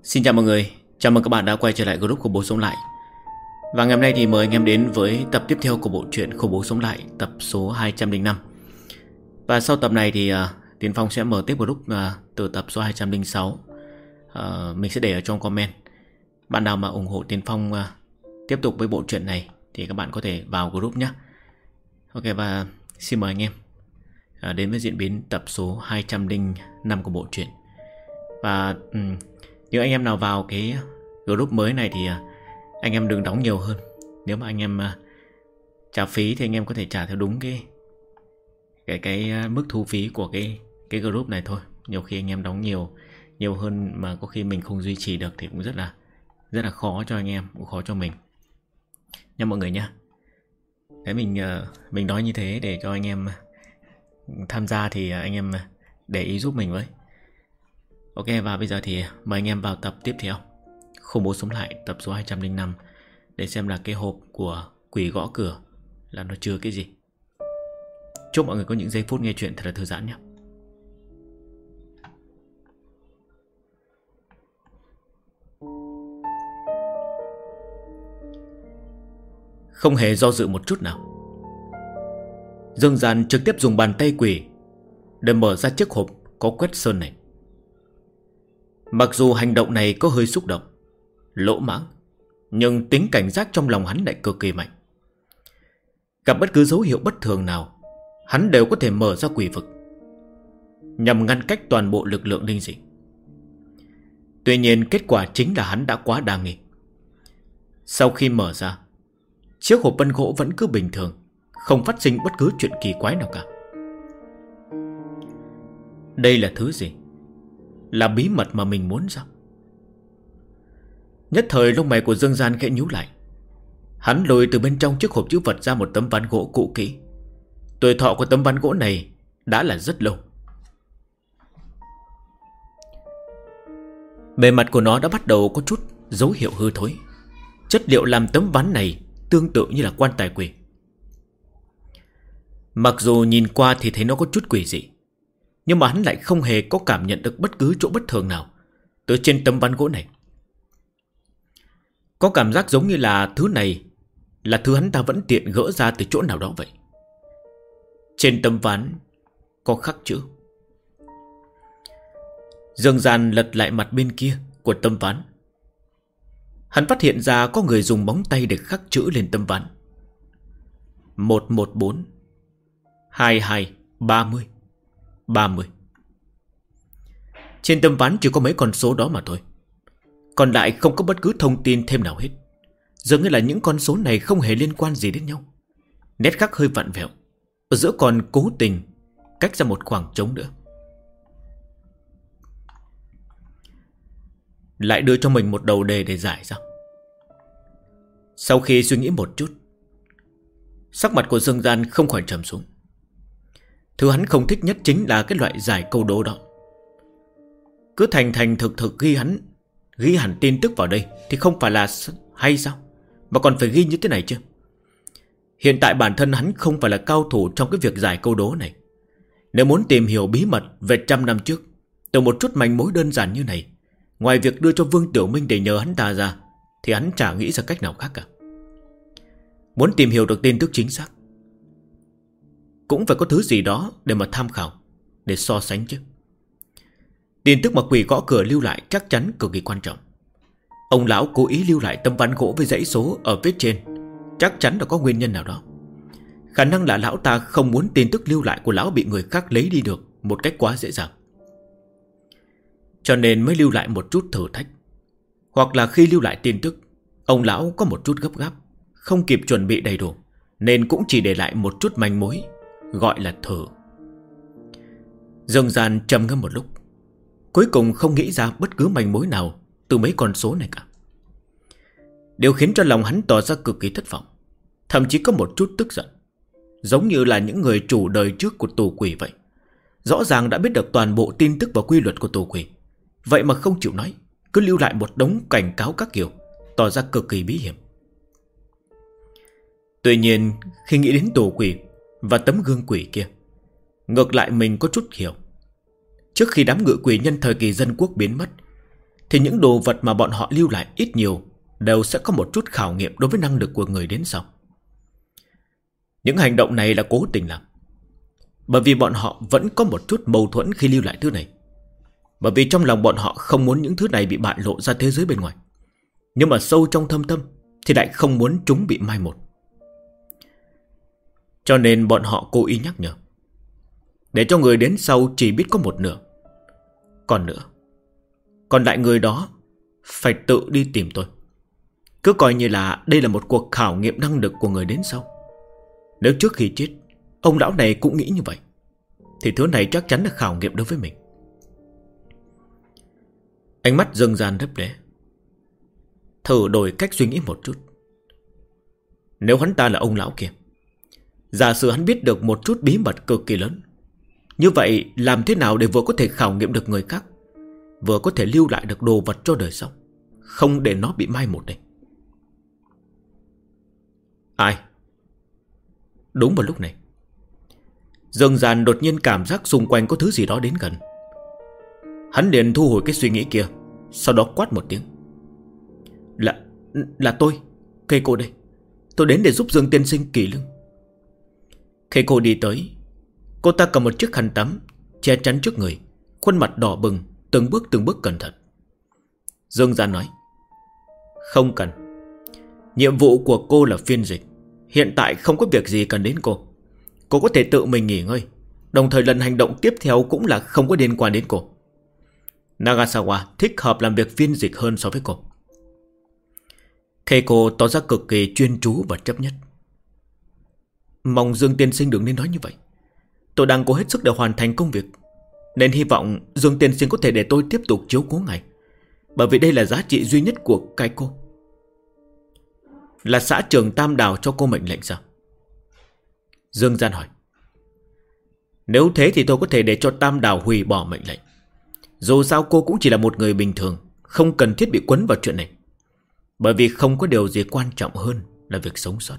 Xin chào mọi người, chào mừng các bạn đã quay trở lại group Khủng Bố Sống Lại. Và ngày hôm nay thì mời anh em đến với tập tiếp theo của bộ truyện Khủng Bố Sống Lại, tập số 205. Và sau tập này thì Tiến Phong sẽ mở tiếp group từ tập số 206. Mình sẽ để ở trong comment. Bạn nào mà ủng hộ Tiến Phong tiếp tục với bộ truyện này thì các bạn có thể vào group nhé. Ok, và xin mời anh em đến với diễn biến tập số 205 của bộ truyện. Và nếu anh em nào vào cái group mới này thì anh em đừng đóng nhiều hơn. Nếu mà anh em trả phí thì anh em có thể trả theo đúng cái mức thu phí của cái group này thôi. Nhiều khi anh em đóng nhiều hơn mà có khi mình không duy trì được thì cũng rất là khó cho anh em, cũng khó cho mình nha mọi người nhá. Đấy, mình nói như thế để cho anh em tham gia thì anh em để ý giúp mình với. Ok, và bây giờ thì mời anh em vào tập tiếp theo Khủng Bố Sống Lại tập số 205 để xem là cái hộp của quỷ gõ cửa là nó chứa cái gì. Chúc mọi người có những giây phút nghe chuyện thật là thư giãn nhé. Không hề do dự một chút nào, Dương Gian trực tiếp dùng bàn tay quỷ để mở ra chiếc hộp có quét sơn này. Mặc dù hành động này có hơi xúc động, lỗ mãng, nhưng tính cảnh giác trong lòng hắn lại cực kỳ mạnh. Gặp bất cứ dấu hiệu bất thường nào, hắn đều có thể mở ra quỷ vực nhằm ngăn cách toàn bộ lực lượng linh dị. Tuy nhiên kết quả chính là hắn đã quá đa nghi. Sau khi mở ra, chiếc hộp vân gỗ vẫn cứ bình thường, không phát sinh bất cứ chuyện kỳ quái nào cả. Đây là thứ gì? Là bí mật mà mình muốn sao? Nhất thời lông mày của Dương Gian khẽ nhíu lại. Hắn lôi từ bên trong chiếc hộp chữ vật ra một tấm ván gỗ cũ kỹ. Tuổi thọ của tấm ván gỗ này đã là rất lâu. Bề mặt của nó đã bắt đầu có chút dấu hiệu hư thối. Chất liệu làm tấm ván này tương tự như là quan tài quỷ. Mặc dù nhìn qua thì thấy nó có chút quỷ dị, nhưng mà hắn lại không hề có cảm nhận được bất cứ chỗ bất thường nào từ trên tấm ván gỗ này. Có cảm giác giống như là thứ này là thứ hắn ta vẫn tiện gỡ ra từ chỗ nào đó vậy. Trên tấm ván có khắc chữ. Dương Gian lật lại mặt bên kia của tấm ván. Hắn phát hiện ra có người dùng móng tay để khắc chữ lên tấm ván. 114 22 30 30. Trên tấm ván chỉ có mấy con số đó mà thôi. Còn lại không có bất cứ thông tin thêm nào hết. Dường như là những con số này không hề liên quan gì đến nhau. Nét khắc hơi vặn vẹo, ở giữa còn cố tình cách ra một khoảng trống nữa. Lại đưa cho mình một đầu đề để giải sao? Sau khi suy nghĩ một chút, sắc mặt của Dương Gian không khỏi trầm xuống. Thứ hắn không thích nhất chính là cái loại giải câu đố đó. Cứ thành thực ghi hẳn tin tức vào đây thì không phải là hay sao? Mà còn phải ghi như thế này chứ. Hiện tại bản thân hắn không phải là cao thủ trong cái việc giải câu đố này. Nếu muốn tìm hiểu bí mật về 100 năm trước, từ một chút manh mối đơn giản như này, ngoài việc đưa cho Vương Tiểu Minh để nhờ hắn ta ra, thì hắn chả nghĩ ra cách nào khác cả. Muốn tìm hiểu được tin tức chính xác, cũng phải có thứ gì đó để mà tham khảo, để so sánh chứ. Tin tức mà quỷ gõ cửa lưu lại chắc chắn cực kỳ quan trọng. Ông lão cố ý lưu lại tấm ván gỗ với dãy số ở phía trên, chắc chắn là có nguyên nhân nào đó. Khả năng là lão ta không muốn tin tức lưu lại của lão bị người khác lấy đi được một cách quá dễ dàng, cho nên mới lưu lại một chút thử thách. Hoặc là khi lưu lại tin tức, ông lão có một chút gấp gáp, không kịp chuẩn bị đầy đủ, nên cũng chỉ để lại một chút manh mối, gọi là thử. Dương Gian trầm ngâm một lúc, cuối cùng không nghĩ ra bất cứ manh mối nào từ mấy con số này cả. Điều khiến cho lòng hắn tỏ ra cực kỳ thất vọng, thậm chí có một chút tức giận. Giống như là những người chủ đời trước của tù quỷ vậy. Rõ ràng đã biết được toàn bộ tin tức và quy luật của tù quỷ, vậy mà không chịu nói, cứ lưu lại một đống cảnh cáo các kiểu, tỏ ra cực kỳ bí hiểm. Tuy nhiên khi nghĩ đến tù quỷ và tấm gương quỷ kia, ngược lại mình có chút hiểu. Trước khi đám ngự quỷ nhân thời kỳ dân quốc biến mất, thì những đồ vật mà bọn họ lưu lại ít nhiều đều sẽ có một chút khảo nghiệm đối với năng lực của người đến sau. Những hành động này là cố tình làm, bởi vì bọn họ vẫn có một chút mâu thuẫn khi lưu lại thứ này. Bởi vì trong lòng bọn họ không muốn những thứ này bị bại lộ ra thế giới bên ngoài, nhưng mà sâu trong thâm tâm thì lại không muốn chúng bị mai một. Cho nên bọn họ cố ý nhắc nhở, để cho người đến sau chỉ biết có một nửa. Còn lại người đó phải tự đi tìm tôi. Cứ coi như là đây là một cuộc khảo nghiệm năng lực của người đến sau. Nếu trước khi chết ông lão này cũng nghĩ như vậy, thì thứ này chắc chắn là khảo nghiệm đối với mình. Ánh mắt Dương Gian lấp lé, thử đổi cách suy nghĩ một chút. Nếu hắn ta là ông lão kia, giả sử hắn biết được một chút bí mật cực kỳ lớn, như vậy làm thế nào để vừa có thể khảo nghiệm được người khác, vừa có thể lưu lại được đồ vật cho đời sau, không để nó bị mai một đây. Ai? Đúng vào lúc này, Dương Gian đột nhiên cảm giác xung quanh có thứ gì đó đến gần. Hắn liền thu hồi cái suy nghĩ kia, sau đó quát một tiếng. Là tôi, Keiko đây. Tôi đến để giúp Dương tiên sinh kỳ lưng. Keiko đi tới. Cô ta cầm một chiếc khăn tắm che chắn trước người, khuôn mặt đỏ bừng, từng bước cẩn thận. Dương Gian nói, không cần. Nhiệm vụ của cô là phiên dịch, hiện tại không có việc gì cần đến cô. Cô có thể tự mình nghỉ ngơi. Đồng thời lần hành động tiếp theo cũng là không có liên quan đến cô. Nagasawa thích hợp làm việc phiên dịch hơn so với cô. Keiko tỏ ra cực kỳ chuyên chú và chấp nhất. Mong Dương tiên sinh đừng nên nói như vậy. Tôi đang cố hết sức để hoàn thành công việc, nên hy vọng Dương tiên sinh có thể để tôi tiếp tục chiếu cố ngài, bởi vì đây là giá trị duy nhất của Keiko. Là xã trưởng Tam Đảo cho cô mệnh lệnh sao? Dương Gian hỏi. Nếu thế thì tôi có thể để cho Tam Đảo hủy bỏ mệnh lệnh. Dù sao cô cũng chỉ là một người bình thường, không cần thiết bị quấn vào chuyện này, bởi vì không có điều gì quan trọng hơn là việc sống sót.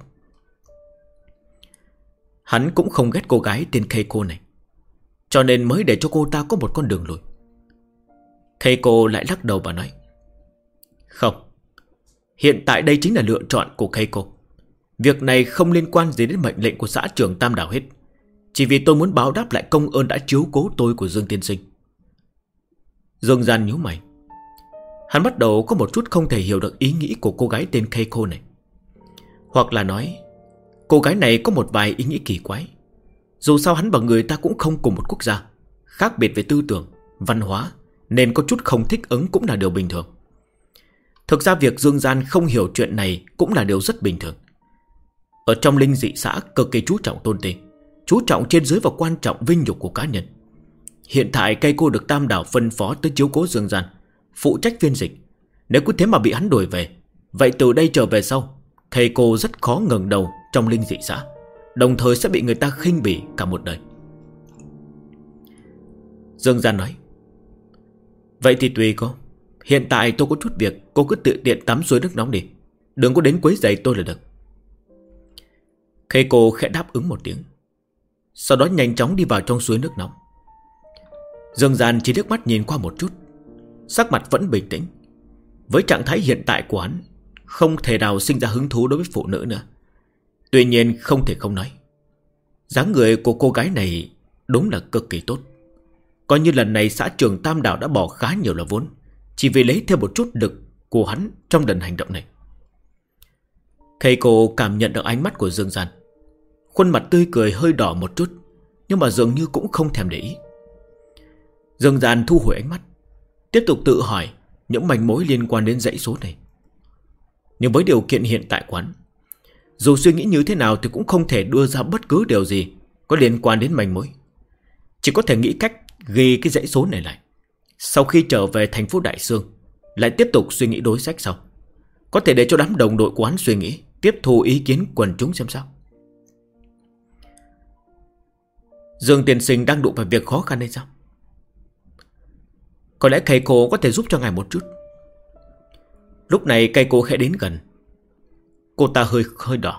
Hắn cũng không ghét cô gái tên Keiko này, cho nên mới để cho cô ta có một con đường lùi. Keiko lại lắc đầu và nói, không, hiện tại đây chính là lựa chọn của Keiko. Việc này không liên quan gì đến mệnh lệnh của xã trưởng Tam Đảo hết. Chỉ vì tôi muốn báo đáp lại công ơn đã chiếu cố tôi của Dương tiên sinh. Dương Gian nhíu mày. Hắn bắt đầu có một chút không thể hiểu được ý nghĩ của cô gái tên Keiko này. Hoặc là nói, cô gái này có một vài ý nghĩ kỳ quái. Dù sao hắn và người ta cũng không cùng một quốc gia, khác biệt về tư tưởng, văn hóa, nên có chút không thích ứng cũng là điều bình thường. Thực ra việc Dương Gian không hiểu chuyện này cũng là điều rất bình thường. Ở trong linh dị xã cực kỳ chú trọng tôn ti, chú trọng trên dưới và quan trọng vinh nhục của cá nhân. Hiện tại Keiko được Tam Đảo phân phó tới chiếu cố Dương Gian, phụ trách phiên dịch. Nếu cứ thế mà bị hắn đuổi về, vậy từ đây trở về sau, Keiko rất khó ngẩng đầu trong linh dị xã, đồng thời sẽ bị người ta khinh bỉ cả một đời. Dương Gian nói, vậy thì tùy cô. Hiện tại tôi có chút việc, cô cứ tự tiện tắm suối nước nóng đi, đừng có đến quấy rầy tôi là được. Keiko khẽ đáp ứng một tiếng, sau đó nhanh chóng đi vào trong suối nước nóng. Dương Gian chỉ liếc mắt nhìn qua một chút, sắc mặt vẫn bình tĩnh. Với trạng thái hiện tại của hắn, không thể nào sinh ra hứng thú đối với phụ nữ nữa. Tuy nhiên không thể không nói, dáng người của cô gái này đúng là cực kỳ tốt. Coi như lần này xã trưởng Tam Đảo đã bỏ khá nhiều là vốn, chỉ vì lấy thêm một chút lực của hắn trong lần hành động này. Keiko cảm nhận được ánh mắt của Dương Gian, khuôn mặt tươi cười hơi đỏ một chút, nhưng mà dường như cũng không thèm để ý. Dương Gian thu hồi ánh mắt, tiếp tục tự hỏi những manh mối liên quan đến dãy số này. Nhưng với điều kiện hiện tại của hắn, dù suy nghĩ như thế nào thì cũng không thể đưa ra bất cứ điều gì có liên quan đến manh mối. Chỉ có thể nghĩ cách ghi cái dãy số này lại, sau khi trở về thành phố Đại Sương lại tiếp tục suy nghĩ đối sách sau. Có thể để cho đám đồng đội của hắn suy nghĩ, tiếp thu ý kiến quần chúng xem sao. Dương tiên sinh đang đụng phải việc khó khăn hay sao? Có lẽ Keiko có thể giúp cho ngài một chút. Lúc này Keiko khẽ đến gần. Cô ta hơi đỏ.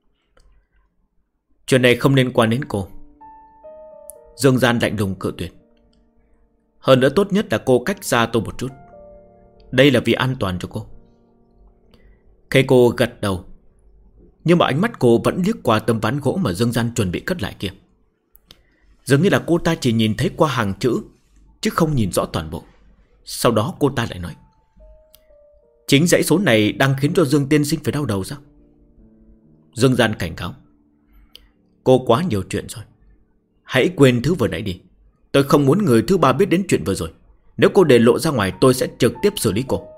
Chuyện này không liên quan đến cô. Dương Gian lạnh lùng cự tuyệt. Hơn nữa tốt nhất là cô cách xa tôi một chút. Đây là vì an toàn cho cô. Keiko gật đầu, nhưng mà ánh mắt cô vẫn liếc qua tấm ván gỗ mà Dương Gian chuẩn bị cất lại kia. Dường như là cô ta chỉ nhìn thấy qua hàng chữ, chứ không nhìn rõ toàn bộ. Sau đó cô ta lại nói: chính dãy số này đang khiến cho Dương tiên sinh phải đau đầu sao? Dương Gian cảnh cáo: cô quá nhiều chuyện rồi. Hãy quên thứ vừa nãy đi. Tôi không muốn người thứ ba biết đến chuyện vừa rồi. Nếu cô để lộ ra ngoài, tôi sẽ trực tiếp xử lý cô.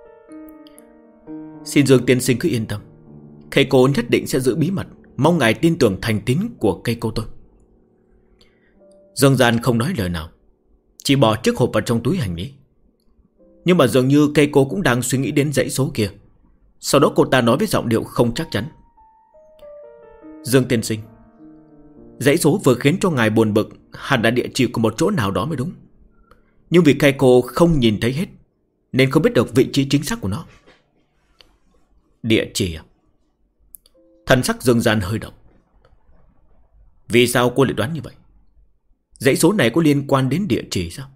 Xin Dương tiên sinh cứ yên tâm, Keiko nhất định sẽ giữ bí mật. Mong ngài tin tưởng thành tín của Keiko tôi. Dương Gian không nói lời nào, chỉ bỏ chiếc hộp vào trong túi hành lý. Nhưng mà dường như Keiko cũng đang suy nghĩ đến dãy số kia. Sau đó cô ta nói với giọng điệu không chắc chắn: Dương tiên sinh, dãy số vừa khiến cho ngài buồn bực hẳn là địa chỉ của một chỗ nào đó mới đúng. Nhưng vì Keiko không nhìn thấy hết, nên không biết được vị trí chính xác của nó. Địa chỉ à? Thần sắc Dương Gian hơi động. Vì sao cô lại đoán như vậy? Dãy số này có liên quan đến địa chỉ sao?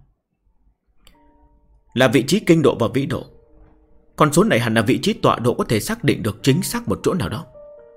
Là vị trí kinh độ và vĩ độ. Con số này hẳn là vị trí tọa độ có thể xác định được chính xác một chỗ nào đó.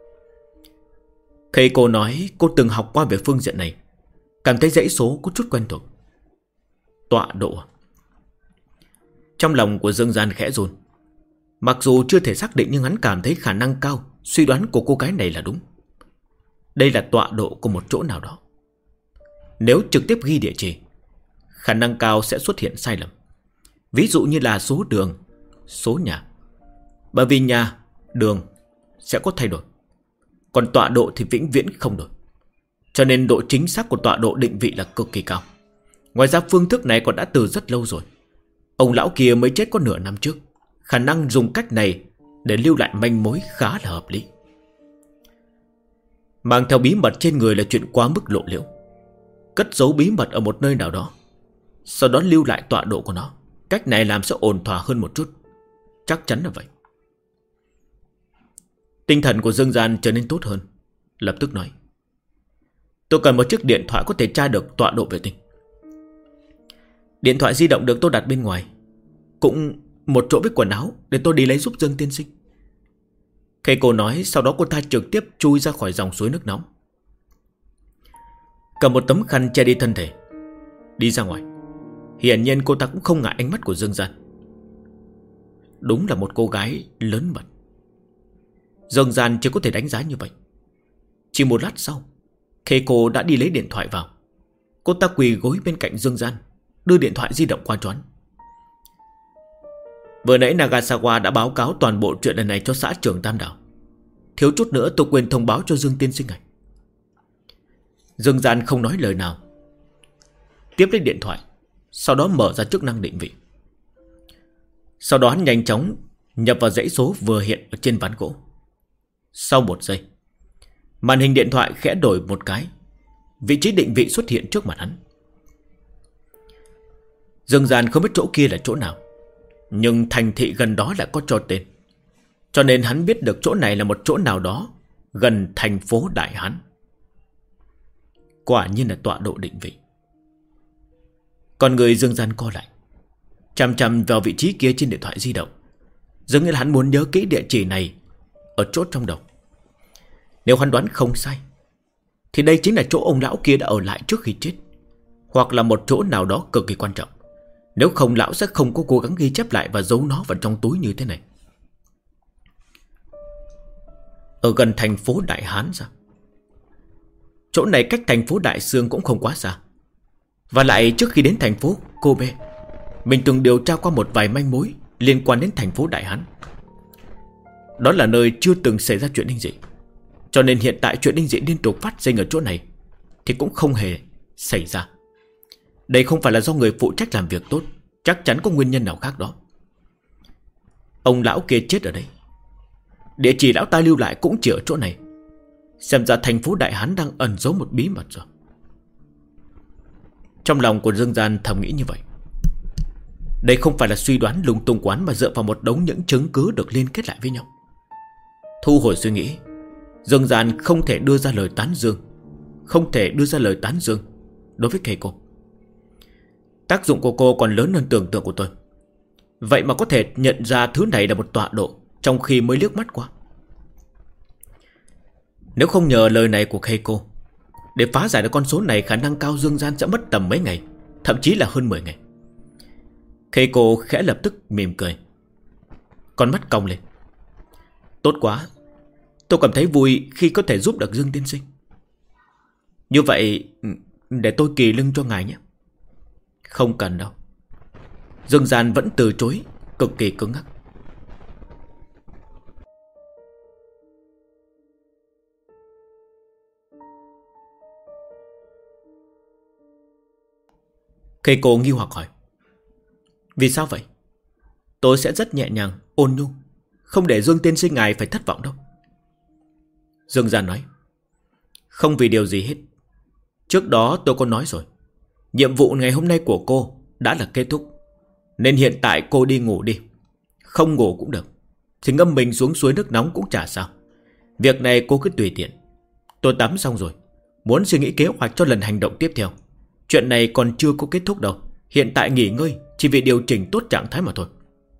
Khi cô nói cô từng học qua về phương diện này, cảm thấy dãy số có chút quen thuộc. Tọa độ à? Trong lòng của Dương Gian khẽ run. Mặc dù chưa thể xác định, nhưng hắn cảm thấy khả năng cao suy đoán của cô gái này là đúng. Đây là tọa độ của một chỗ nào đó. Nếu trực tiếp ghi địa chỉ, khả năng cao sẽ xuất hiện sai lầm. Ví dụ như là số đường, số nhà. Bởi vì nhà, đường sẽ có thay đổi, còn tọa độ thì vĩnh viễn không đổi. Cho nên độ chính xác của tọa độ định vị là cực kỳ cao. Ngoài ra phương thức này còn đã từ rất lâu rồi. Ông lão kia mới chết có nửa năm trước. Khả năng dùng cách này để lưu lại manh mối khá là hợp lý. Mang theo bí mật trên người là chuyện quá mức lộ liễu. Cất giấu bí mật ở một nơi nào đó, sau đó lưu lại tọa độ của nó, cách này làm sẽ ổn thỏa hơn một chút. Chắc chắn là vậy. Tinh thần của Dương Gian trở nên tốt hơn, lập tức nói: tôi cần một chiếc điện thoại có thể tra được tọa độ vệ tinh. Điện thoại di động được tôi đặt bên ngoài, cũng một chỗ với quần áo, để tôi đi lấy giúp Dương tiên sinh. Keiko nói. Sau đó cô ta trực tiếp chui ra khỏi dòng suối nước nóng, cầm một tấm khăn che đi thân thể, đi ra ngoài. Hiển nhiên cô ta cũng không ngại ánh mắt của Dương Gian. Đúng là một cô gái lớn mật. Dương Gian chỉ có thể đánh giá như vậy. Chỉ một lát sau, Keiko đã đi lấy điện thoại vào. Cô ta quỳ gối bên cạnh Dương Gian, đưa điện thoại di động qua cho hắn. Vừa nãy Nagasawa đã báo cáo toàn bộ chuyện lần này cho xã trưởng Tam Đảo. Thiếu chút nữa tôi quên thông báo cho Dương tiên sinh này. Dương Gian không nói lời nào, tiếp lấy điện thoại, sau đó mở ra chức năng định vị. Sau đó hắn nhanh chóng nhập vào dãy số vừa hiện ở trên ván gỗ. Sau một giây, màn hình điện thoại khẽ đổi một cái, vị trí định vị xuất hiện trước mặt hắn. Dương Gian không biết chỗ kia là chỗ nào, nhưng thành thị gần đó lại có cho tên, cho nên hắn biết được chỗ này là một chỗ nào đó gần thành phố Đại Hán. Quả nhiên là tọa độ định vị. Còn người Dương Gian co lại, chằm chằm vào vị trí kia trên điện thoại di động. Dường như là hắn muốn nhớ kỹ địa chỉ này ở chỗ trong đầu. Nếu hắn đoán không sai, thì đây chính là chỗ ông lão kia đã ở lại trước khi chết, hoặc là một chỗ nào đó cực kỳ quan trọng. Nếu không, lão sẽ không có cố gắng ghi chép lại và giấu nó vào trong túi như thế này. Ở gần thành phố Đại Hán sao? Chỗ này cách thành phố Đại Sương cũng không quá xa. Và lại trước khi đến thành phố Kobe, mình từng điều tra qua một vài manh mối liên quan đến thành phố Đại Hán. Đó là nơi chưa từng xảy ra chuyện linh dị, cho nên hiện tại chuyện linh dị liên tục phát sinh ở chỗ này thì cũng không hề xảy ra. Đây không phải là do người phụ trách làm việc tốt, chắc chắn có nguyên nhân nào khác đó. Ông lão kia chết ở đây, địa chỉ lão ta lưu lại cũng chỉ ở chỗ này. Xem ra thành phố Đại Hán đang ẩn giấu một bí mật rồi. Trong lòng của Dương Gian thầm nghĩ như vậy. Đây không phải là suy đoán lung tung quán, mà dựa vào một đống những chứng cứ được liên kết lại với nhau. Thu hồi suy nghĩ, Dương Gian không thể đưa ra lời tán dương đối với Keiko. Tác dụng của cô còn lớn hơn tưởng tượng của tôi. vậy mà có thể nhận ra thứ này là một tọa độ, trong khi mới liếc mắt qua. Nếu không nhờ lời này của Keiko, để phá giải được con số này, khả năng cao Dương Gian sẽ mất tầm mấy ngày, thậm chí là hơn 10 ngày. Keiko khẽ lập tức mỉm cười, con mắt cong lên. Tốt quá, tôi cảm thấy vui khi có thể giúp được Dương tiên sinh. Như vậy để tôi kỳ lưng cho ngài nhé. Không cần đâu. Dương Gian vẫn từ chối, cực kỳ cứng ngắc. Keiko nghi hoặc hỏi, vì sao vậy? Tôi sẽ rất nhẹ nhàng, ôn nhu, không để Dương tiên sinh ngài phải thất vọng đâu. Dương Gian nói, không vì điều gì hết. Trước đó tôi có nói rồi, nhiệm vụ ngày hôm nay của cô đã là kết thúc, nên hiện tại cô đi ngủ đi. Không ngủ cũng được, thì ngâm mình xuống suối nước nóng cũng chả sao. Việc này cô cứ tùy tiện. Tôi tắm xong rồi, muốn suy nghĩ kế hoạch cho lần hành động tiếp theo. Chuyện này còn chưa có kết thúc đâu. Hiện tại nghỉ ngơi chỉ vì điều chỉnh tốt trạng thái mà thôi.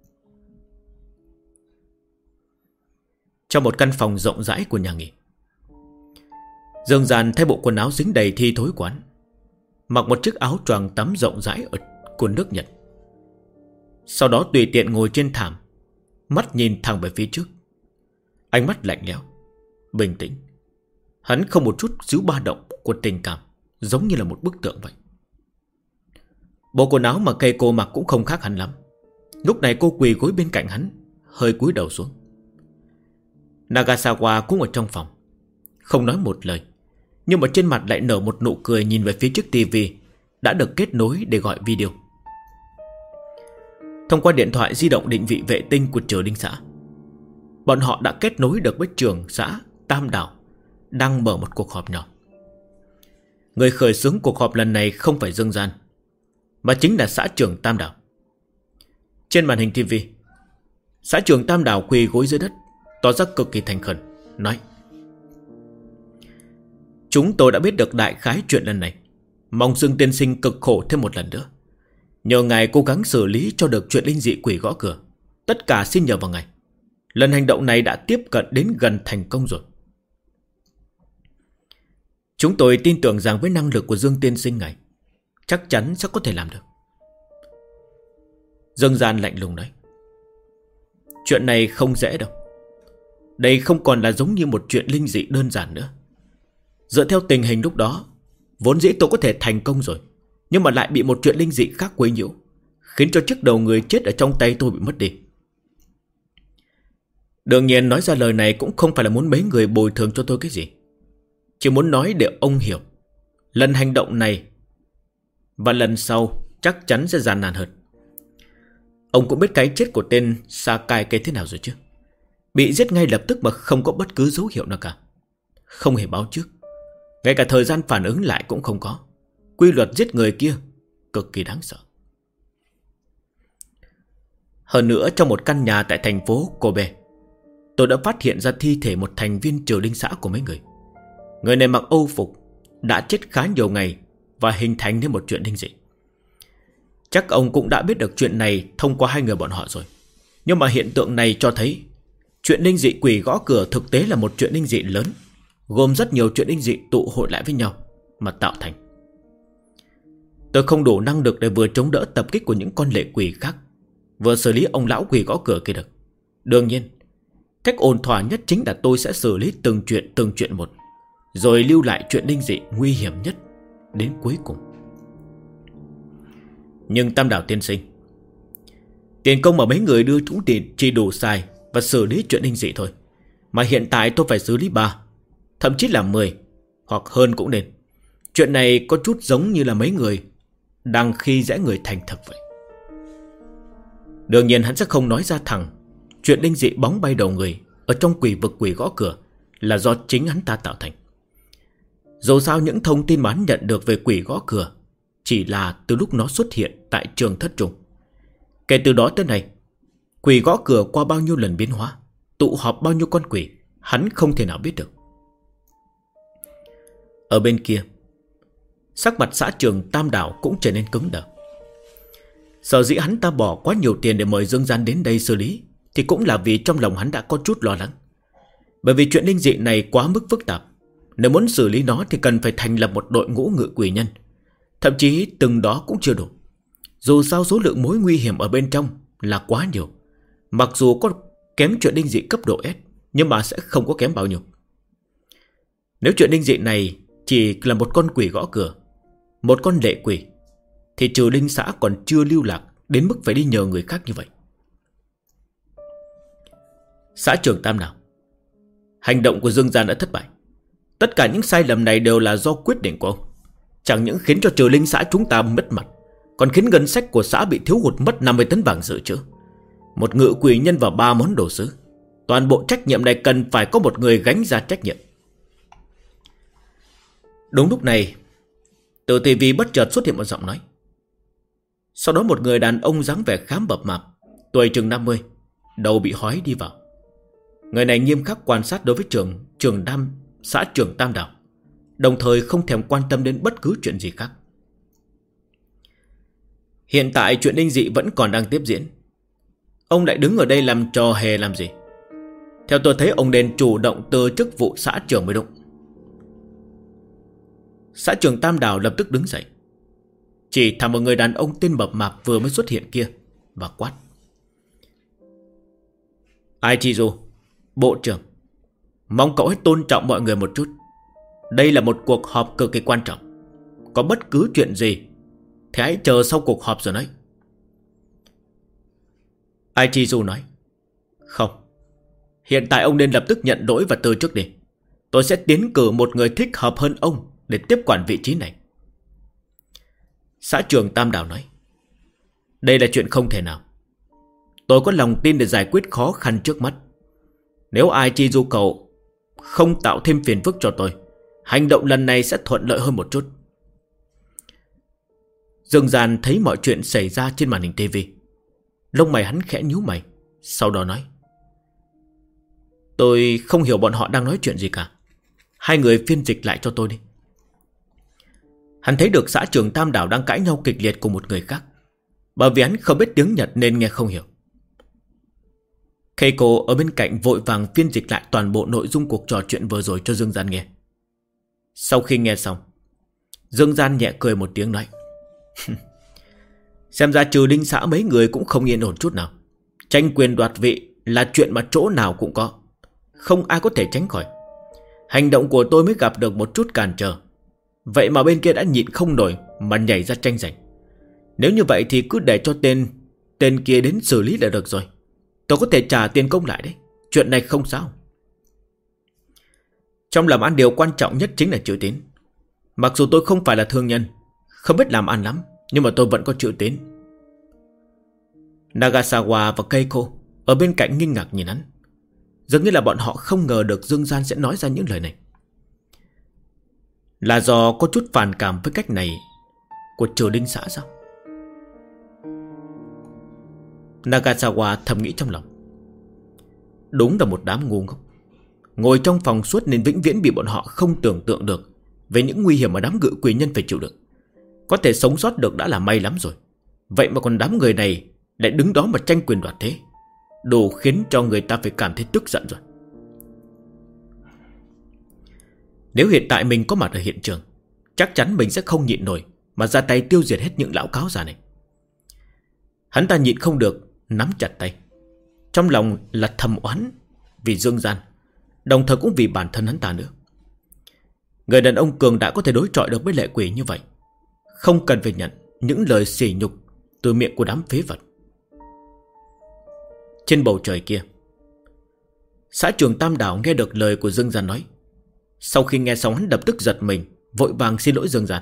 Trong một căn phòng rộng rãi của nhà nghỉ, Dương Gian thay bộ quần áo dính đầy thi thối quán, mặc một chiếc áo choàng tắm rộng rãi của nước Nhật. Sau đó tùy tiện ngồi trên thảm, mắt nhìn thẳng về phía trước. Ánh mắt lạnh lẽo, bình tĩnh. Hắn không một chút xíu ba động của tình cảm, giống như là một bức tượng vậy. Bộ quần áo mà Keiko mặc cũng không khác hắn lắm. Lúc này cô quỳ gối bên cạnh hắn, hơi cúi đầu xuống. Nagasawa cũng ở trong phòng, không nói một lời, nhưng mà trên mặt lại nở một nụ cười, nhìn về phía chiếc tivi đã được kết nối để gọi video. Thông qua điện thoại di động định vị vệ tinh của Triều Đình xã, bọn họ đã kết nối được với trưởng xã Tam Đảo đang mở một cuộc họp nhỏ. Người khởi xướng cuộc họp lần này không phải Dương Gian, mà chính là xã trưởng Tam Đảo. Trên màn hình TV, xã trưởng Tam Đảo quỳ gối dưới đất, tỏ ra cực kỳ thành khẩn, nói: chúng tôi đã biết được đại khái chuyện lần này, mong Dương tiên sinh cực khổ thêm một lần nữa. Nhờ ngài cố gắng xử lý cho được chuyện linh dị quỷ gõ cửa. Tất cả xin nhờ vào ngài. Lần hành động này đã tiếp cận đến gần thành công rồi. Chúng tôi tin tưởng rằng với năng lực của Dương tiên sinh ngài, chắc chắn sẽ có thể làm được. Dương Gian lạnh lùng nói: chuyện này không dễ đâu. Đây không còn là giống như một chuyện linh dị đơn giản nữa. Dựa theo tình hình lúc đó, vốn dĩ tôi có thể thành công rồi, nhưng mà lại bị một chuyện linh dị khác quấy nhiễu, khiến cho chiếc đầu người chết ở trong tay tôi bị mất đi. Đương nhiên nói ra lời này cũng không phải là muốn mấy người bồi thường cho tôi cái gì, chỉ muốn nói để ông hiểu, lần hành động này và lần sau chắc chắn sẽ gian nan hơn. Ông cũng biết cái chết của tên Sakai cái thế nào rồi chứ. Bị giết ngay lập tức mà không có bất cứ dấu hiệu nào cả, không hề báo trước, ngay cả thời gian phản ứng lại cũng không có. Quy luật giết người kia cực kỳ đáng sợ. Hơn nữa, trong một căn nhà tại thành phố Kobe, tôi đã phát hiện ra thi thể một thành viên triều đình xã của mấy người. Người này mặc âu phục, đã chết khá nhiều ngày và hình thành nên một chuyện linh dị. Chắc ông cũng đã biết được chuyện này thông qua hai người bọn họ rồi. Nhưng mà hiện tượng này cho thấy chuyện linh dị quỷ gõ cửa thực tế là một chuyện linh dị lớn, gồm rất nhiều chuyện linh dị tụ hội lại với nhau mà tạo thành. Tôi không đủ năng lực để vừa chống đỡ tập kích của những con lệ quỷ khác, vừa xử lý ông lão quỷ gõ cửa kia được. Đương nhiên, cách ổn thỏa nhất chính là tôi sẽ xử lý từng chuyện một, rồi lưu lại chuyện linh dị nguy hiểm nhất đến cuối cùng. Nhưng Tam Đảo tiên sinh, tiền công mà mấy người đưa chúng tiền chỉ đủ xài và xử lý chuyện linh dị thôi, mà hiện tại tôi phải xử lý 3, thậm chí là 10 hoặc hơn cũng nên. Chuyện này có chút giống như là mấy người đang khi dễ người thành thật vậy. Đương nhiên hắn sẽ không nói ra thẳng chuyện linh dị bóng bay đầu người ở trong quỷ vực quỷ gõ cửa là do chính hắn ta tạo thành. Dù sao những thông tin mà hắn nhận được về quỷ gõ cửa chỉ là từ lúc nó xuất hiện tại trường thất trùng. Kể từ đó tới nay, quỷ gõ cửa qua bao nhiêu lần biến hóa, tụ họp bao nhiêu con quỷ, hắn không thể nào biết được. Ở bên kia, sắc mặt xã trường Tam Đảo cũng trở nên cứng đờ. Sở dĩ hắn ta bỏ quá nhiều tiền để mời Dương Gian đến đây xử lý thì cũng là vì trong lòng hắn đã có chút lo lắng. Bởi vì chuyện linh dị này quá mức phức tạp. Nếu muốn xử lý nó thì cần phải thành lập một đội ngũ ngự quỷ nhân. Thậm chí từng đó cũng chưa đủ. Dù sao số lượng mối nguy hiểm ở bên trong là quá nhiều. Mặc dù có kém chuyện linh dị cấp độ S, nhưng mà sẽ không có kém bao nhiêu. Nếu chuyện linh dị này chỉ là một con quỷ gõ cửa, một con lệ quỷ, thì trừ linh xã còn chưa lưu lạc đến mức phải đi nhờ người khác như vậy. Xã trưởng Tam nào, hành động của Dương Gian đã thất bại. Tất cả những sai lầm này đều là do quyết định của ông. Chẳng những khiến cho trừ linh xã chúng ta mất mặt, còn khiến ngân sách của xã bị thiếu hụt mất 50 tấn vàng dự trữ, một ngự quỷ nhân và 3 món đồ sứ. Toàn bộ trách nhiệm này cần phải có một người gánh ra trách nhiệm. Đúng lúc này, từ TV bất chợt xuất hiện một giọng nói. Sau đó một người đàn ông dáng vẻ khá mập mạp, tuổi chừng 50, đầu bị hói đi vào. Người này nghiêm khắc quan sát đối với xã trưởng Tam Đảo, đồng thời không thèm quan tâm đến bất cứ chuyện gì khác. Hiện tại chuyện linh dị vẫn còn đang tiếp diễn. Ông lại đứng ở đây làm trò hề làm gì? Theo tôi thấy ông nên chủ động từ chức vụ xã trưởng mới đúng. Xã trưởng Tam Đảo lập tức đứng dậy, chỉ thẳng một người đàn ông tên mập mạp vừa mới xuất hiện kia và quát. Aichizu, bộ trưởng, mong cậu hãy tôn trọng mọi người một chút. Đây là một cuộc họp cực kỳ quan trọng. Có bất cứ chuyện gì thì hãy chờ sau cuộc họp rồi nói. Aichizu nói. Không, hiện tại ông nên lập tức nhận lỗi và từ chức đi. Tôi sẽ tiến cử một người thích hợp hơn ông để tiếp quản vị trí này. Xã trưởng Tam Đảo nói. Đây là chuyện không thể nào. Tôi có lòng tin để giải quyết khó khăn trước mắt. Nếu Aichizu cậu không tạo thêm phiền phức cho tôi, hành động lần này sẽ thuận lợi hơn một chút. Dương Gian thấy mọi chuyện xảy ra trên màn hình TV. Lông mày hắn khẽ nhíu mày, sau đó nói. Tôi không hiểu bọn họ đang nói chuyện gì cả. Hai người phiên dịch lại cho tôi đi. Hắn thấy được xã trưởng Tam Đảo đang cãi nhau kịch liệt cùng một người khác. Bởi vì hắn không biết tiếng Nhật nên nghe không hiểu. Keiko ở bên cạnh vội vàng phiên dịch lại toàn bộ nội dung cuộc trò chuyện vừa rồi cho Dương Gian nghe. Sau khi nghe xong, Dương Gian nhẹ cười một tiếng nói. Xem ra trừ đinh xã mấy người cũng không yên ổn chút nào. Tranh quyền đoạt vị là chuyện mà chỗ nào cũng có, không ai có thể tránh khỏi. Hành động của tôi mới gặp được một chút cản trở, vậy mà bên kia đã nhịn không nổi mà nhảy ra tranh giành. Nếu như vậy thì cứ để cho tên kia đến xử lý là được rồi. Tôi có thể trả tiền công lại đấy. Chuyện này không sao. Trong làm ăn điều quan trọng nhất chính là chữ tín. Mặc dù tôi không phải là thương nhân, không biết làm ăn lắm, nhưng mà tôi vẫn có chữ tín. Nagasawa và Keiko ở bên cạnh nghi ngạc nhìn hắn. Dường như là bọn họ không ngờ được Dương Gian sẽ nói ra những lời này. Là do có chút phản cảm với cách này của Triều Đinh xã sao? Nagasawa thầm nghĩ trong lòng. Đúng là một đám ngu ngốc. Ngồi trong phòng suốt nên vĩnh viễn bị bọn họ không tưởng tượng được về những nguy hiểm mà đám ngự quỷ nhân phải chịu đựng. Có thể sống sót được đã là may lắm rồi. Vậy mà còn đám người này lại đứng đó mà tranh quyền đoạt thế, đủ khiến cho người ta phải cảm thấy tức giận rồi. Nếu hiện tại mình có mặt ở hiện trường, chắc chắn mình sẽ không nhịn nổi mà ra tay tiêu diệt hết những lão cáo già này. Hắn ta nhịn không được, nắm chặt tay. Trong lòng là thầm oán vì Dương Gian, đồng thời cũng vì bản thân hắn ta nữa. Người đàn ông cường đã có thể đối chọi được với lệ quỷ như vậy, không cần phải nhận những lời sỉ nhục từ miệng của đám phế vật. Trên bầu trời kia, xã trưởng Tam Đảo nghe được lời của Dương Gian nói. Sau khi nghe xong hắn lập tức giật mình, vội vàng xin lỗi Dương Gian.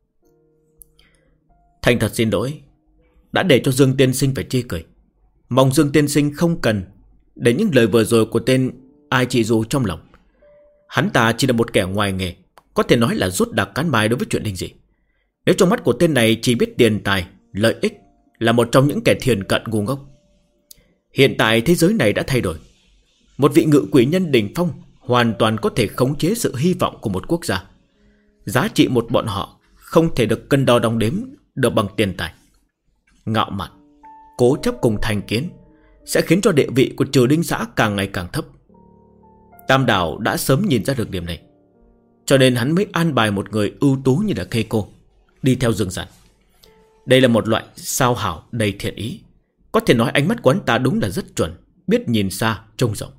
Thành thật xin lỗi, đã để cho Dương tiên sinh phải chê cười. Mong Dương tiên sinh không cần để những lời vừa rồi của tên Aichizu trong lòng. Hắn ta chỉ là một kẻ ngoài nghề, có thể nói là rút đặc cán bài đối với chuyện linh dị. Nếu trong mắt của tên này chỉ biết tiền tài, lợi ích, là một trong những kẻ thiền cận ngu ngốc. Hiện tại thế giới này đã thay đổi. Một vị ngự quỷ nhân đỉnh phong hoàn toàn có thể khống chế sự hy vọng của một quốc gia. Giá trị một bọn họ không thể được cân đo đong đếm được bằng tiền tài. ngạo mạn, cố chấp cùng thành kiến sẽ khiến cho địa vị của Trừ Đinh xã càng ngày càng thấp. Tam Đảo đã sớm nhìn ra được điểm này, cho nên hắn mới an bài một người ưu tú như là Keiko đi theo Dương Gian. Đây là một loại sao hảo đầy thiện ý. Có thể nói ánh mắt của hắn ta đúng là rất chuẩn, biết nhìn xa trông rộng.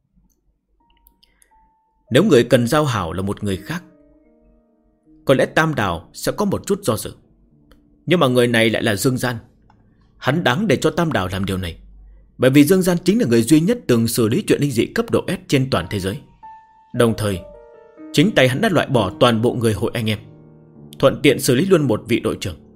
Nếu người cần giao hảo là một người khác, có lẽ Tam Đảo sẽ có một chút do dự. Nhưng mà người này lại là Dương Gian. Hắn đáng để cho Tam Đảo làm điều này, bởi vì Dương Gian chính là người duy nhất từng xử lý chuyện linh dị cấp độ S trên toàn thế giới. Đồng thời chính tay hắn đã loại bỏ toàn bộ người hội anh em, thuận tiện xử lý luôn một vị đội trưởng.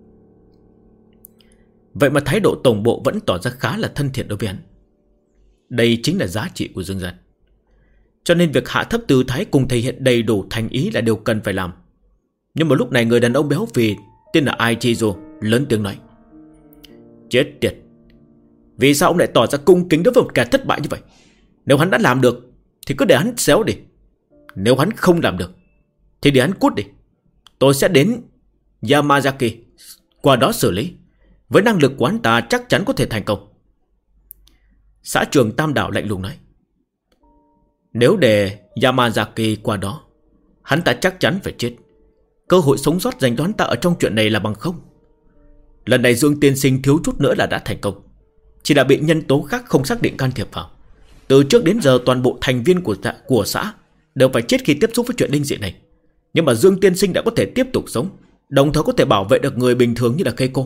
Vậy mà thái độ tổng bộ vẫn tỏ ra khá là thân thiện đối với hắn. Đây chính là giá trị của Dương Gian. Cho nên việc hạ thấp tư thái cùng thể hiện đầy đủ thành ý là điều cần phải làm. Nhưng mà lúc này người đàn ông béo phì tên là Aichizo lớn tiếng nói: chết tiệt, vì sao ông lại tỏ ra cung kính đối với một kẻ thất bại như vậy? Nếu hắn đã làm được thì cứ để hắn xéo đi. Nếu hắn không làm được thì để hắn cút đi. Tôi sẽ đến Yamazaki qua đó xử lý. Với năng lực của hắn ta chắc chắn có thể thành công. Xã trưởng Tam Đảo lạnh lùng nói: nếu để Yamazaki qua đó, hắn ta chắc chắn phải chết. Cơ hội sống sót dành cho hắn ta ở trong chuyện này là bằng không. Lần này Dương tiên sinh thiếu chút nữa là đã thành công, chỉ là bị nhân tố khác không xác định can thiệp vào. Từ trước đến giờ toàn bộ thành viên của xã đều phải chết khi tiếp xúc với chuyện linh dị này. Nhưng mà Dương tiên sinh đã có thể tiếp tục sống, đồng thời có thể bảo vệ được người bình thường như là Keiko.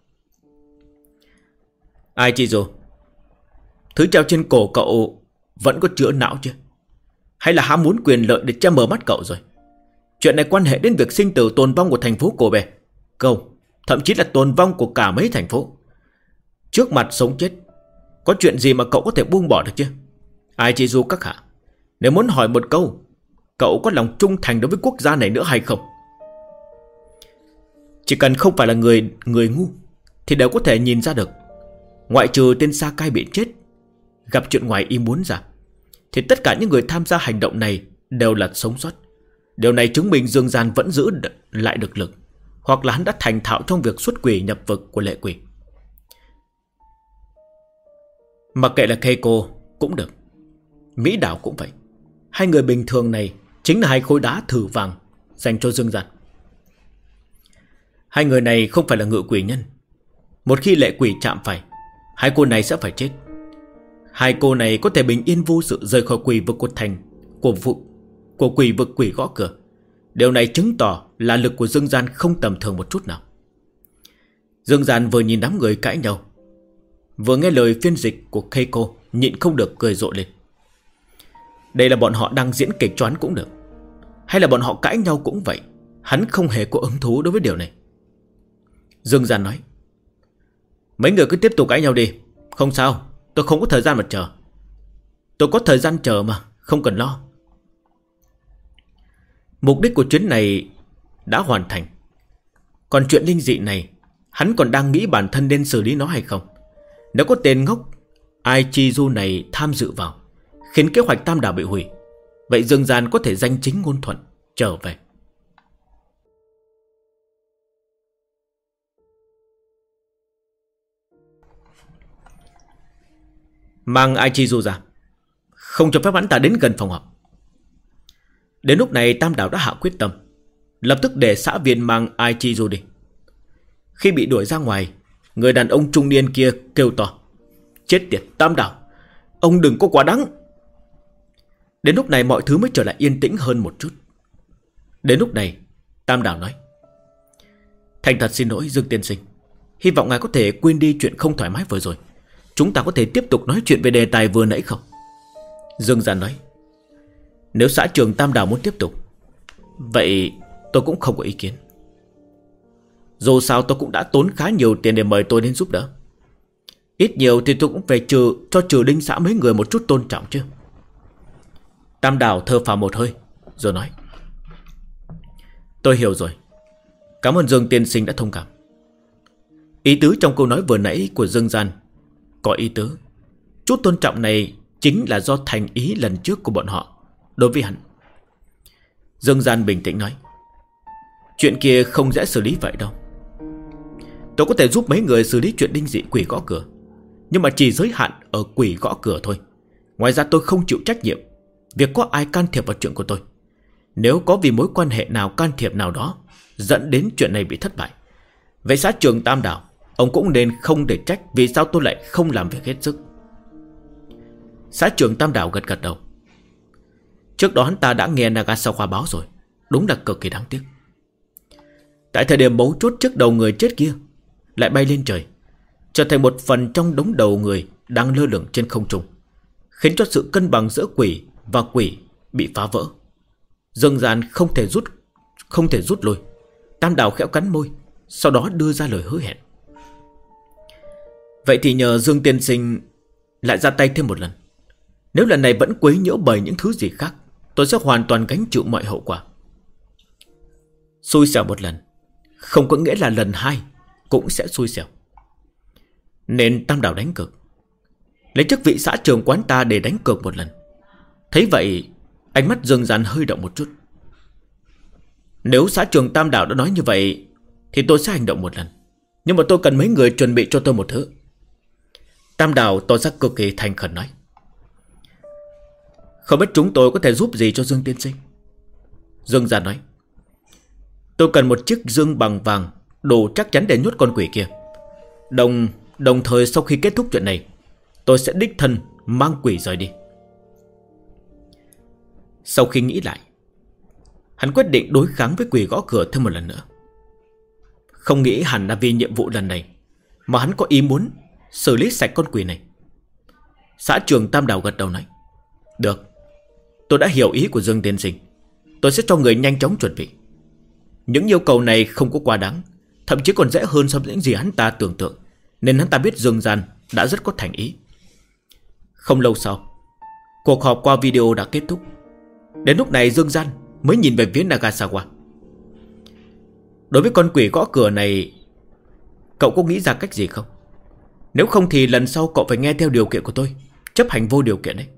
Aichizo, thứ treo trên cổ cậu vẫn có chữa não chứ? Hay là ham muốn quyền lợi để che mờ mắt cậu rồi? Chuyện này quan hệ đến việc sinh tử tồn vong của thành phố Cổ Bè, thậm chí là tồn vong của cả mấy thành phố. Trước mặt sống chết, có chuyện gì mà cậu có thể buông bỏ được chứ? Aichizo các hạ, nếu muốn hỏi một câu, cậu có lòng trung thành đối với quốc gia này nữa hay không? Chỉ cần không phải là người ngu thì đều có thể nhìn ra được. Ngoại trừ tên Sakai bị chết, gặp chuyện ngoài ý muốn ra, thì tất cả những người tham gia hành động này đều là sống sót. Điều này chứng minh Dương Gian vẫn giữ lại được lực, hoặc là hắn đã thành thạo trong việc xuất quỷ nhập vực của lệ quỷ. Mặc kệ là Keiko cũng được, Mỹ Đảo cũng vậy. Hai người bình thường này chính là hai khối đá thử vàng dành cho Dương Gian. Hai người này không phải là ngự quỷ nhân. Một khi lệ quỷ chạm phải, hai cô này sẽ phải chết. Hai cô này có thể bình yên vô sự rời khỏi quỷ vực của thành của quỷ vực quỷ gõ cửa. Điều này chứng tỏ là lực của Dương Gian không tầm thường một chút nào. Dương Gian vừa nhìn đám người cãi nhau, vừa nghe lời phiên dịch của Keiko, nhịn không được cười rộ lên. Đây là bọn họ đang diễn kịch choán cũng được, hay là bọn họ cãi nhau cũng vậy, hắn không hề có hứng thú đối với điều này. Dương Gian nói: mấy người cứ tiếp tục cãi nhau đi, không sao, tôi không có thời gian mà chờ. Tôi có thời gian chờ mà, không cần lo. Mục đích của chuyến này đã hoàn thành. Còn chuyện linh dị này, hắn còn đang nghĩ bản thân nên xử lý nó hay không. Nếu có tên ngốc Aichizu này tham dự vào, khiến kế hoạch Tam Đảo bị hủy, vậy Dương Gian có thể danh chính ngôn thuận trở về. Mang Aichizu ra, không cho phép hắn ta đến gần phòng họp. Đến lúc này Tam Đảo đã hạ quyết tâm, lập tức để xã viên mang Aichizu đi. Khi bị đuổi ra ngoài, người đàn ông trung niên kia kêu to: chết tiệt Tam Đảo, ông đừng có quá đáng. Đến lúc này mọi thứ mới trở lại yên tĩnh hơn một chút. Đến lúc này Tam Đảo nói: thành thật xin lỗi Dương tiên sinh, hy vọng ngài có thể quên đi chuyện không thoải mái vừa rồi. Chúng ta có thể tiếp tục nói chuyện về đề tài vừa nãy không? Dương Gian nói: nếu xã trưởng Tam Đảo muốn tiếp tục, vậy tôi cũng không có ý kiến. Dù sao tôi cũng đã tốn khá nhiều tiền để mời tôi đến giúp đỡ. Ít nhiều thì tôi cũng phải cho Trừ Đinh xã mấy người một chút tôn trọng chứ. Tam Đảo thở phào một hơi rồi nói: tôi hiểu rồi, cảm ơn Dương tiên sinh đã thông cảm. Ý tứ trong câu nói vừa nãy của Dương Gian có ý tứ, chút tôn trọng này chính là do thành ý lần trước của bọn họ đối với hắn. Dương Gian bình tĩnh nói: chuyện kia không dễ xử lý vậy đâu. Tôi có thể giúp mấy người xử lý chuyện đinh dị quỷ gõ cửa, nhưng mà chỉ giới hạn ở quỷ gõ cửa thôi. Ngoài ra tôi không chịu trách nhiệm việc có ai can thiệp vào chuyện của tôi. Nếu có vì mối quan hệ nào can thiệp nào đó dẫn đến chuyện này bị thất bại, vậy xã trưởng Tam Đảo, ông cũng nên không để trách vì sao tôi lại không làm việc hết sức. Xã trưởng Tam Đảo gật gật đầu. Trước đó hắn ta đã nghe Nagasawa báo rồi, đúng là cực kỳ đáng tiếc. Tại thời điểm mấu chốt, trước đầu người chết kia lại bay lên trời, trở thành một phần trong đống đầu người đang lơ lửng trên không trung, khiến cho sự cân bằng giữa quỷ và quỷ bị phá vỡ. Dương Gian không thể rút lui. Tam Đảo khẽ cắn môi, sau đó đưa ra lời hứa hẹn. Vậy thì nhờ Dương tiên sinh lại ra tay thêm một lần. Nếu lần này vẫn quấy nhiễu bởi những thứ gì khác, tôi sẽ hoàn toàn gánh chịu mọi hậu quả. Xui xẻo một lần không có nghĩa là lần hai cũng sẽ xui xẻo. Nên Tam Đảo đánh cược, lấy chức vị xã trưởng quán ta để đánh cược một lần. Thấy vậy, ánh mắt Dương Gian hơi động một chút. Nếu xã trưởng Tam Đảo đã nói như vậy thì tôi sẽ hành động một lần, nhưng mà tôi cần mấy người chuẩn bị cho tôi một thứ. Tam Đảo tỏ ra cực kỳ thành khẩn nói. Không biết chúng tôi có thể giúp gì cho Dương tiên sinh? Dương Gian nói. Tôi cần một chiếc dương bằng vàng đủ chắc chắn để nhốt con quỷ kia. Đồng thời sau khi kết thúc chuyện này, tôi sẽ đích thân mang quỷ rời đi. Sau khi nghĩ lại, hắn quyết định đối kháng với quỷ gõ cửa thêm một lần nữa. Không nghĩ hẳn là vì nhiệm vụ lần này mà hắn có ý muốn xử lý sạch con quỷ này. Xã trưởng Tam Đảo gật đầu nói. Được, tôi đã hiểu ý của Dương tiên sinh. Tôi sẽ cho người nhanh chóng chuẩn bị. Những yêu cầu này không có quá đáng, thậm chí còn dễ hơn so với những gì hắn ta tưởng tượng, nên hắn ta biết Dương Gian đã rất có thành ý. Không lâu sau, cuộc họp qua video đã kết thúc. Đến lúc này Dương Gian mới nhìn về phía Nagasawa. Đối với con quỷ gõ cửa này, cậu có nghĩ ra cách gì không? Nếu không thì lần sau cậu phải nghe theo điều kiện của tôi, chấp hành vô điều kiện đấy.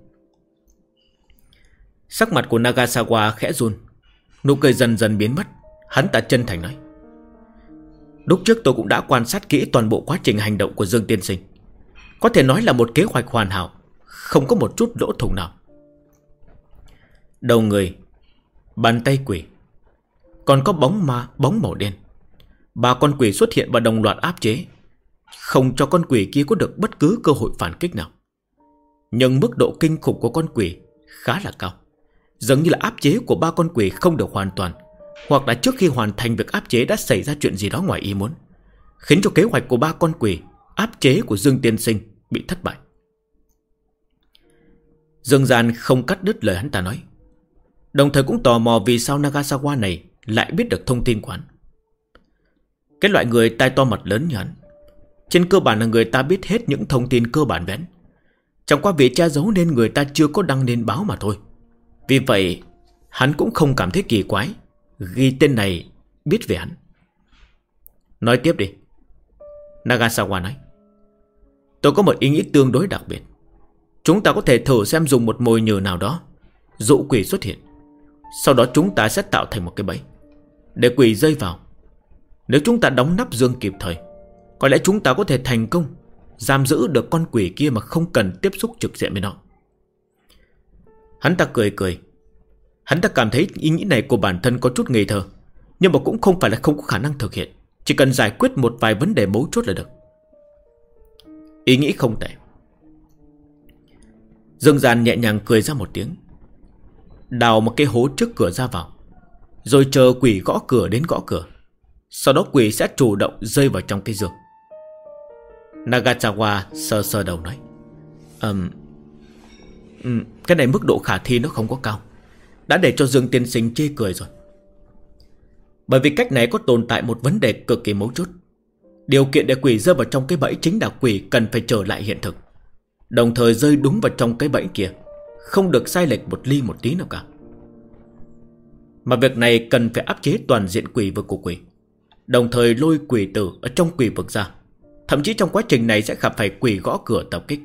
Sắc mặt của Nagasawa khẽ run, nụ cười dần dần biến mất. Hắn ta chân thành nói. Lúc trước tôi cũng đã quan sát kỹ toàn bộ quá trình hành động của Dương tiên sinh. Có thể nói là một kế hoạch hoàn hảo, không có một chút lỗ thủng nào. Đầu người, bàn tay quỷ, còn có bóng màu đen. 3 con quỷ xuất hiện và đồng loạt áp chế, không cho con quỷ kia có được bất cứ cơ hội phản kích nào. Nhưng mức độ kinh khủng của con quỷ khá là cao, giống như là áp chế của 3 con quỷ không được hoàn toàn, hoặc là trước khi hoàn thành việc áp chế đã xảy ra chuyện gì đó ngoài ý muốn, khiến cho kế hoạch của 3 con quỷ áp chế của Dương tiên sinh bị thất bại. Dương Gian không cắt đứt lời hắn ta nói, đồng thời cũng tò mò vì sao Nagasawa này lại biết được thông tin của hắn. Cái loại người tai to mặt lớn như hắn, trên cơ bản là người ta biết hết những thông tin cơ bản bén, chẳng qua vì che giấu nên người ta chưa có đăng lên báo mà thôi. Vì vậy hắn cũng không cảm thấy kỳ quái ghi tên này biết về hắn. Nói tiếp đi, Nagasawa nói. Tôi có một ý nghĩ tương đối đặc biệt. Chúng ta có thể thử xem dùng một mồi nhử nào đó dụ quỷ xuất hiện, sau đó chúng ta sẽ tạo thành một cái bẫy để quỷ rơi vào. Nếu chúng ta đóng nắp dương kịp thời, có lẽ chúng ta có thể thành công giam giữ được con quỷ kia mà không cần tiếp xúc trực diện với nó. Hắn ta cười cười. Hắn ta cảm thấy ý nghĩ này của bản thân có chút ngây thơ, nhưng mà cũng không phải là không có khả năng thực hiện. Chỉ cần giải quyết một vài vấn đề mấu chốt là được. Ý nghĩ không tệ. Dương Gian nhẹ nhàng cười ra một tiếng, đào một cái hố trước cửa ra vào, rồi chờ quỷ gõ cửa đến gõ cửa. Sau đó quỷ sẽ chủ động rơi vào trong cái giường. Nagasawa sờ sờ đầu nói. Cái này mức độ khả thi nó không có cao, đã để cho Dương tiên sinh chê cười rồi. Bởi vì cách này có tồn tại một vấn đề cực kỳ mấu chốt. Điều kiện để quỷ rơi vào trong cái bẫy chính là quỷ cần phải trở lại hiện thực, đồng thời rơi đúng vào trong cái bẫy kia, không được sai lệch một ly một tí nào cả. Mà việc này cần phải áp chế toàn diện quỷ vực của quỷ, đồng thời lôi quỷ tử ở trong quỷ vực ra. Thậm chí trong quá trình này sẽ gặp phải quỷ gõ cửa tập kích.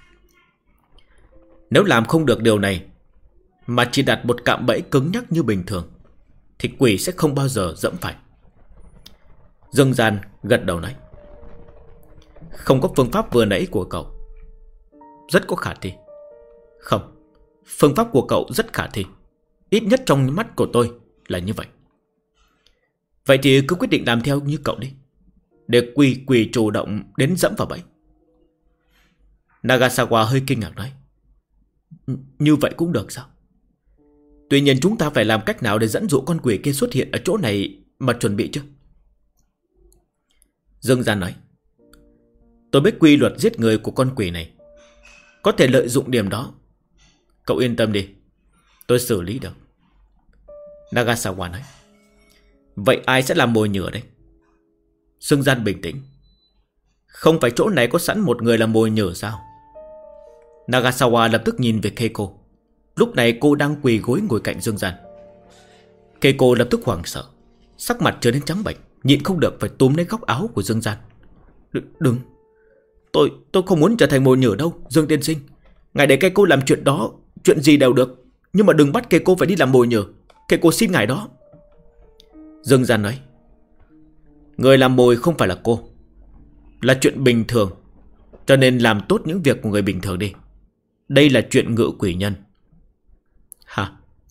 Nếu làm không được điều này mà chỉ đặt một cạm bẫy cứng nhắc như bình thường thì quỷ sẽ không bao giờ dẫm phải. Dương Gian gật đầu nói. không có phương pháp vừa nãy của cậu rất có khả thi. Không, phương pháp của cậu rất khả thi. Ít nhất trong mắt của tôi là như vậy. Vậy thì cứ quyết định làm theo như cậu đi, để quỷ chủ động đến dẫm vào bẫy. Nagasawa hơi kinh ngạc nói, như vậy cũng được sao? Tuy nhiên chúng ta phải làm cách nào để dẫn dụ con quỷ kia xuất hiện ở chỗ này mà chuẩn bị chứ? Dương Gian nói, tôi biết quy luật giết người của con quỷ này, có thể lợi dụng điểm đó. Cậu yên tâm đi, tôi xử lý được. Nagasawa nói, vậy ai sẽ làm mồi nhử đây? Dương Gian bình tĩnh, không phải chỗ này có sẵn một người làm mồi nhử sao? Nagasawa lập tức nhìn về Keiko. Lúc này cô đang quỳ gối ngồi cạnh Dương Gian. Keiko lập tức hoảng sợ, sắc mặt trở nên trắng bệch, nhịn không được phải túm lấy góc áo của Dương Gian. Đừng, tôi không muốn trở thành mồi nhử đâu, Dương tiên sinh. Ngài để Keiko làm chuyện đó, chuyện gì đều được, nhưng mà đừng bắt Keiko phải đi làm mồi nhử. Keiko xin ngài đó. Dương Gian nói, người làm mồi không phải là cô, là chuyện bình thường, cho nên làm tốt những việc của người bình thường đi. Đây là chuyện ngự quỷ nhân. Hả?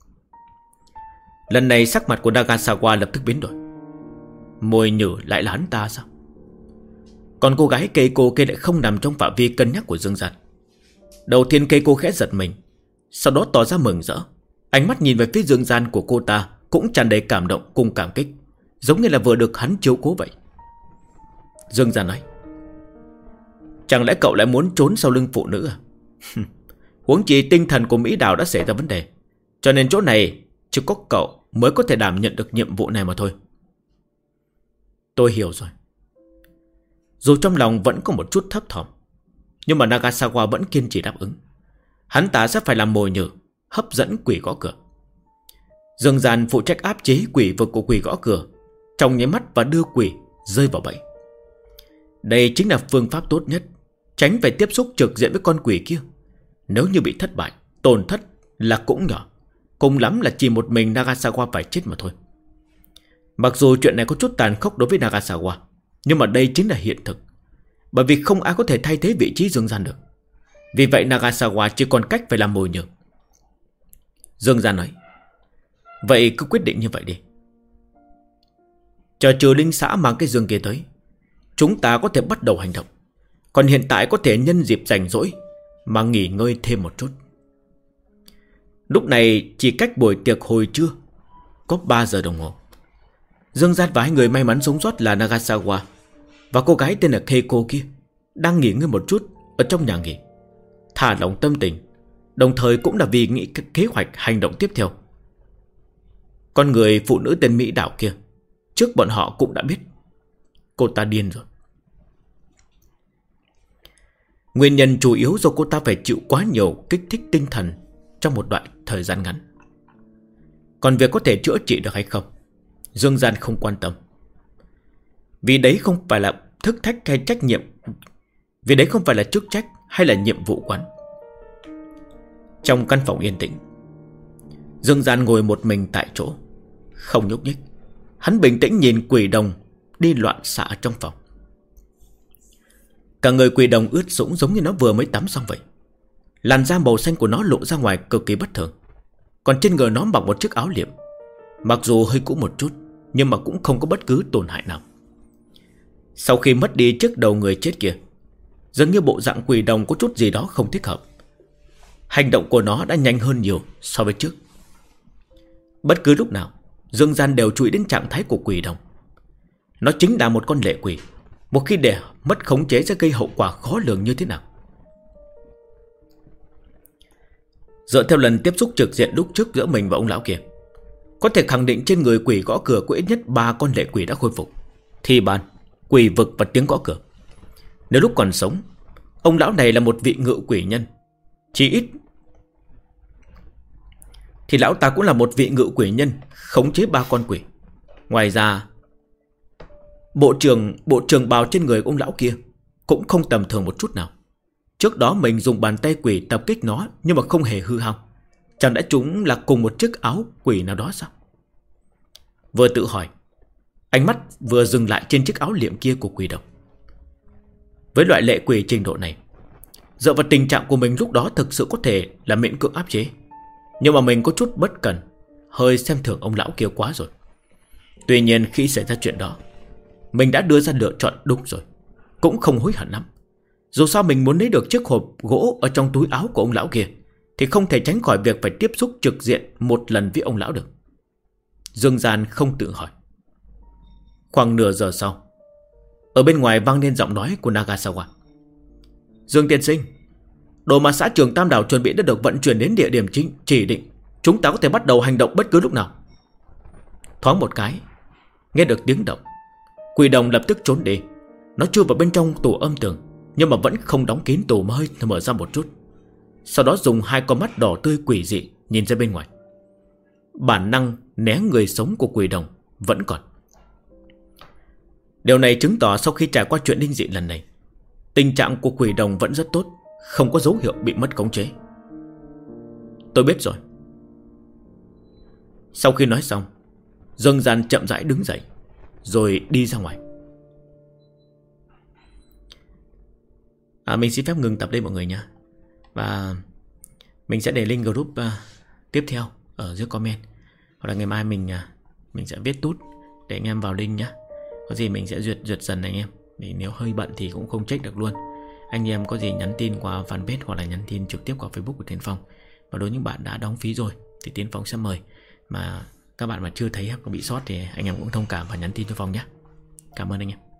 Lần này sắc mặt của Nagasawa lập tức biến đổi. Mồi nhử lại là hắn ta sao? Còn cô gái Keiko kia lại không nằm trong phạm vi cân nhắc của Dương Gian. Đầu tiên Keiko khẽ giật mình, sau đó tỏ ra mừng rỡ. Ánh mắt nhìn về phía Dương Gian của cô ta cũng tràn đầy cảm động cùng cảm kích, giống như là vừa được hắn chiếu cố vậy. Dương Gian nói, chẳng lẽ cậu lại muốn trốn sau lưng phụ nữ à? Huống chi tinh thần của Mỹ Đào đã xảy ra vấn đề, cho nên chỗ này chỉ có cậu mới có thể đảm nhận được nhiệm vụ này mà thôi. Tôi hiểu rồi. Dù trong lòng vẫn có một chút thấp thỏm, nhưng mà Nagasawa vẫn kiên trì đáp ứng. Hắn ta sẽ phải làm mồi nhử, hấp dẫn quỷ gõ cửa. Dương Gian phụ trách áp chế quỷ vực của quỷ gõ cửa, trong nháy mắt và đưa quỷ rơi vào bẫy. Đây chính là phương pháp tốt nhất, tránh phải tiếp xúc trực diện với con quỷ kia. Nếu như bị thất bại, tổn thất là cũng nhỏ, cùng lắm là chỉ một mình Nagasawa phải chết mà thôi. Mặc dù chuyện này có chút tàn khốc đối với Nagasawa, nhưng mà đây chính là hiện thực, bởi vì không ai có thể thay thế vị trí Dương Gian được. Vì vậy Nagasawa chỉ còn cách phải làm mồi nhử. Dương Gian nói, vậy cứ quyết định như vậy đi. Chờ trừ linh xã mang cái dương kia tới, chúng ta có thể bắt đầu hành động. Còn hiện tại có thể nhân dịp rảnh rỗi mà nghỉ ngơi thêm một chút. Lúc này chỉ cách buổi tiệc hồi trưa có 3 giờ đồng hồ. Dương Gian và hai người may mắn sống sót là Nagasawa và cô gái tên là Keiko kia đang nghỉ ngơi một chút ở trong nhà nghỉ, thả lỏng tâm tình, đồng thời cũng là vì nghĩ kế hoạch hành động tiếp theo. Con người phụ nữ tên Mỹ Đảo kia, trước bọn họ cũng đã biết cô ta điên rồi. Nguyên nhân chủ yếu do cô ta phải chịu quá nhiều kích thích tinh thần trong một đoạn thời gian ngắn. Còn việc có thể chữa trị được hay không, Dương Gian không quan tâm. Vì đấy không phải là thức thách hay trách nhiệm, vì đấy không phải là chức trách hay là nhiệm vụ quán. Trong căn phòng yên tĩnh, Dương Gian ngồi một mình tại chỗ, không nhúc nhích. Hắn bình tĩnh nhìn quỷ đồng đi loạn xạ trong phòng. Cả người quỷ đồng ướt sũng giống như nó vừa mới tắm xong vậy. Làn da màu xanh của nó lộ ra ngoài cực kỳ bất thường. Còn trên người nó mặc một chiếc áo liệm, mặc dù hơi cũ một chút, nhưng mà cũng không có bất cứ tổn hại nào. Sau khi mất đi chiếc đầu người chết kia, dường như bộ dạng quỷ đồng có chút gì đó không thích hợp. Hành động của nó đã nhanh hơn nhiều so với trước. Bất cứ lúc nào Dương Gian đều chú ý đến trạng thái của quỷ đồng. Nó chính là một con lệ quỷ, một khi để mất khống chế sẽ gây hậu quả khó lường như thế nào. Dựa theo lần tiếp xúc trực diện lúc trước giữa mình và ông lão kia, có thể khẳng định trên người quỷ gõ cửa có ít nhất 3 con lệ quỷ đã khôi phục: thi ban, quỷ vực và tiếng gõ cửa. Nếu lúc còn sống, ông lão này là một vị ngự quỷ nhân, chỉ ít thì lão ta cũng là một vị ngự quỷ nhân khống chế 3 con quỷ. Ngoài ra, bộ trường bào trên người ông lão kia cũng không tầm thường một chút nào. Trước đó mình dùng bàn tay quỷ tập kích nó, nhưng mà không hề hư hao. Chẳng lẽ chúng là cùng một chiếc áo quỷ nào đó sao? Vừa tự hỏi, ánh mắt vừa dừng lại trên chiếc áo liệm kia của quỷ đồng. Với loại lệ quỷ trình độ này, dựa vào tình trạng của mình lúc đó thực sự có thể là miễn cưỡng áp chế. Nhưng mà mình có chút bất cần, hơi xem thường ông lão kia quá rồi. Tuy nhiên khi xảy ra chuyện đó, mình đã đưa ra lựa chọn đúng rồi, cũng không hối hận lắm. Dù sao mình muốn lấy được chiếc hộp gỗ ở trong túi áo của ông lão kia, thì không thể tránh khỏi việc phải tiếp xúc trực diện một lần với ông lão được. Dương Gian không tự hỏi. Khoảng nửa giờ sau, ở bên ngoài vang lên giọng nói của Nagasawa. Dương tiên sinh, đồ mà xã trưởng Tam Đảo chuẩn bị đã được vận chuyển đến địa điểm chỉ định. Chúng ta có thể bắt đầu hành động bất cứ lúc nào. Thoáng một cái, nghe được tiếng động, quỷ đồng lập tức trốn đi. Nó chui vào bên trong tủ âm tường, nhưng mà vẫn không đóng kín tủ mà hơi mở ra một chút. Sau đó dùng hai con mắt đỏ tươi quỷ dị nhìn ra bên ngoài. Bản năng né người sống của quỷ đồng vẫn còn. Điều này chứng tỏ sau khi trải qua chuyện linh dị lần này, tình trạng của quỷ đồng vẫn rất tốt, không có dấu hiệu bị mất khống chế. Tôi biết rồi. Sau khi nói xong, Dương Gian chậm rãi đứng dậy, rồi đi ra ngoài. Mình xin phép ngừng tập đây mọi người nhé. Và mình sẽ để link group tiếp theo ở dưới comment. Hoặc là ngày mai mình sẽ viết tút để anh em vào link nhé. Có gì mình sẽ duyệt dần anh em. Vì nếu hơi bận thì cũng không check được luôn. Anh em có gì nhắn tin qua fanpage hoặc là nhắn tin trực tiếp qua Facebook của Tiến Phong. Và đối với những bạn đã đóng phí rồi thì Tiến Phong sẽ mời. Mà các bạn mà chưa thấy hoặc bị sót thì anh em cũng thông cảm và nhắn tin cho Phong nhé. Cảm ơn anh em.